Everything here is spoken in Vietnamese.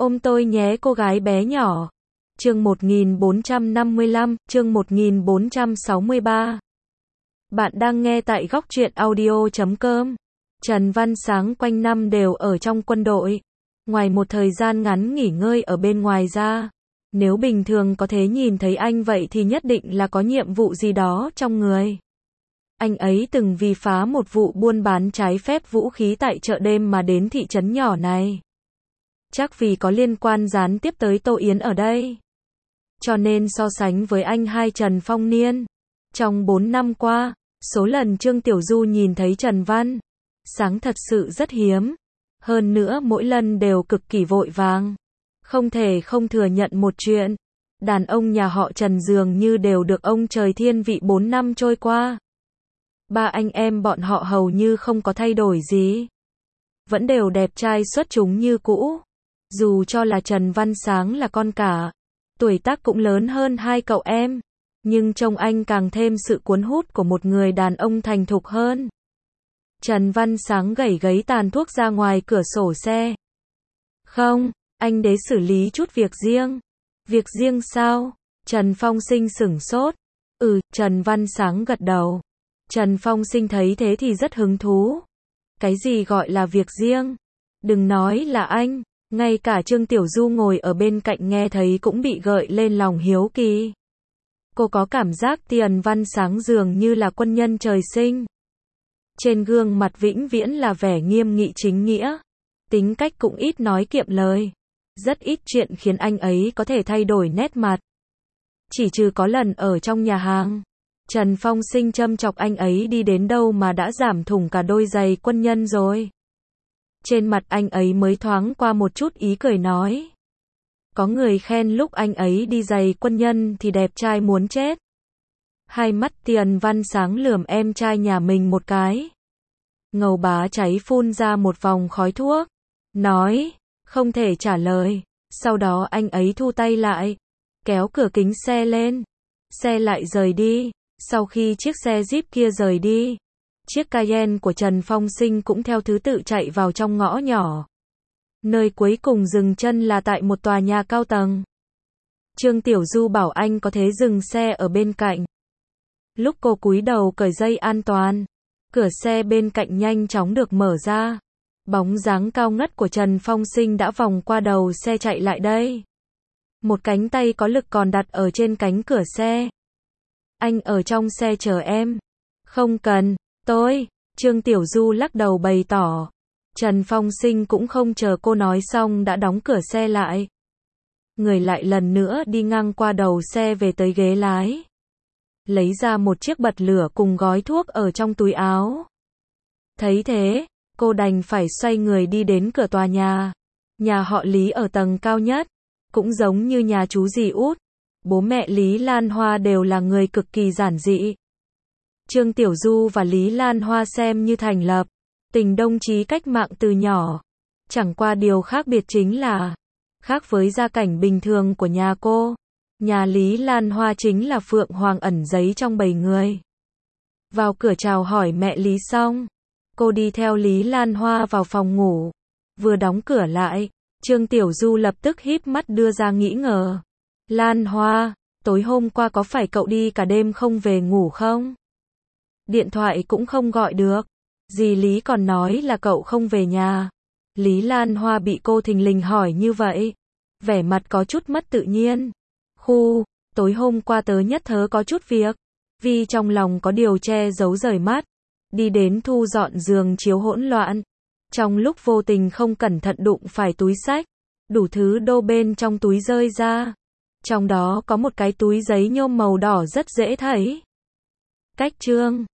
Ôm tôi nhé cô gái bé nhỏ. Chương 1455, chương 1463. Bạn đang nghe tại góc truyện audio.com. Trần Văn Sáng quanh năm đều ở trong quân đội. Ngoài một thời gian ngắn nghỉ ngơi ở bên ngoài ra, nếu bình thường có thể nhìn thấy anh vậy thì nhất định là có nhiệm vụ gì đó trong người. Anh ấy từng vì phá một vụ buôn bán trái phép vũ khí tại chợ đêm mà đến thị trấn nhỏ này. Chắc vì có liên quan gián tiếp tới Tô Yến ở đây. Cho nên so sánh với anh hai Trần Phong Niên, trong 4 năm qua, số lần Trương Tiểu Du nhìn thấy Trần Văn Sáng thật sự rất hiếm. Hơn nữa mỗi lần đều cực kỳ vội vàng. Không thể không thừa nhận một chuyện. Đàn ông nhà họ Trần dường như đều được ông trời thiên vị 4 năm trôi qua. Ba anh em bọn họ hầu như không có thay đổi gì. Vẫn đều đẹp trai xuất chúng như cũ. Dù cho là Trần Văn Sáng là con cả, tuổi tác cũng lớn hơn hai cậu em, nhưng trông anh càng thêm sự cuốn hút của một người đàn ông thành thục hơn. Trần Văn Sáng gẩy gấy tàn thuốc ra ngoài cửa sổ xe. Không, anh đến xử lý chút việc riêng. Việc riêng sao? Trần Phong Sinh sửng sốt. Trần Văn Sáng gật đầu. Trần Phong Sinh thấy thế thì rất hứng thú. Cái gì gọi là việc riêng? Đừng nói là anh, ngay cả Trương Tiểu Du ngồi ở bên cạnh nghe thấy cũng bị gợi lên lòng hiếu kỳ. Cô có cảm giác Trần Văn Sáng dường như là quân nhân trời sinh. Trên gương mặt vĩnh viễn là vẻ nghiêm nghị chính nghĩa. Tính cách cũng ít nói kiệm lời. Rất ít chuyện khiến anh ấy có thể thay đổi nét mặt. Chỉ trừ có lần ở trong nhà hàng, Trần Phong Sinh châm chọc anh ấy đi đến đâu mà đã giảm thủng cả đôi giày quân nhân rồi. Trên mặt anh ấy mới thoáng qua một chút ý cười nói. Có người khen lúc anh ấy đi giày quân nhân thì đẹp trai muốn chết. Hai mắt Trần Văn Sáng lườm em trai nhà mình một cái. Ngầu bá cháy phun ra một vòng khói thuốc. Nói, không thể trả lời. Sau đó anh ấy thu tay lại, kéo cửa kính xe lên. Xe lại rời đi. Sau khi chiếc xe Jeep kia rời đi, chiếc Cayenne của Trần Phong Sinh cũng theo thứ tự chạy vào trong ngõ nhỏ. Nơi cuối cùng dừng chân là tại một tòa nhà cao tầng. Trương Tiểu Du bảo anh có thể dừng xe ở bên cạnh. Lúc cô cúi đầu cởi dây an toàn, cửa xe bên cạnh nhanh chóng được mở ra. Bóng dáng cao ngất của Trần Phong Sinh đã vòng qua đầu xe chạy lại đây. Một cánh tay có lực còn đặt ở trên cánh cửa xe. Anh ở trong xe chờ em. Không cần, Trương Tiểu Du lắc đầu bày tỏ. Trần Phong Sinh cũng không chờ cô nói xong đã đóng cửa xe lại. Người lại lần nữa đi ngang qua đầu xe về tới ghế lái. Lấy ra một chiếc bật lửa cùng gói thuốc ở trong túi áo. Thấy thế, cô đành phải xoay người đi đến cửa tòa nhà. Nhà họ Lý ở tầng cao nhất, cũng giống như nhà chú dì út. Bố mẹ Lý Lan Hoa đều là người cực kỳ giản dị. Trương Tiểu Du và Lý Lan Hoa xem như thành lập tình đồng chí cách mạng từ nhỏ. Chẳng qua điều khác biệt chính là, khác với gia cảnh bình thường của nhà cô, nhà Lý Lan Hoa chính là phượng hoàng ẩn giấy trong bầy người. Vào cửa chào hỏi mẹ Lý xong, cô đi theo Lý Lan Hoa vào phòng ngủ. Vừa đóng cửa lại, Trương Tiểu Du lập tức híp mắt đưa ra nghĩ ngờ. Lan Hoa, tối hôm qua có phải cậu đi cả đêm không về ngủ không? Điện thoại cũng không gọi được. Dì Lý còn nói là cậu không về nhà. Lý Lan Hoa bị cô thình lình hỏi như vậy, vẻ mặt có chút mất tự nhiên. Tối hôm qua tớ nhất thớ có chút việc, vì trong lòng có điều che giấu rời mắt. Đi đến thu dọn giường chiếu hỗn loạn. Trong lúc vô tình không cẩn thận đụng phải túi xách, đủ thứ đô bên trong túi rơi ra. Trong đó có một cái túi giấy nhôm màu đỏ rất dễ thấy. Cách Trương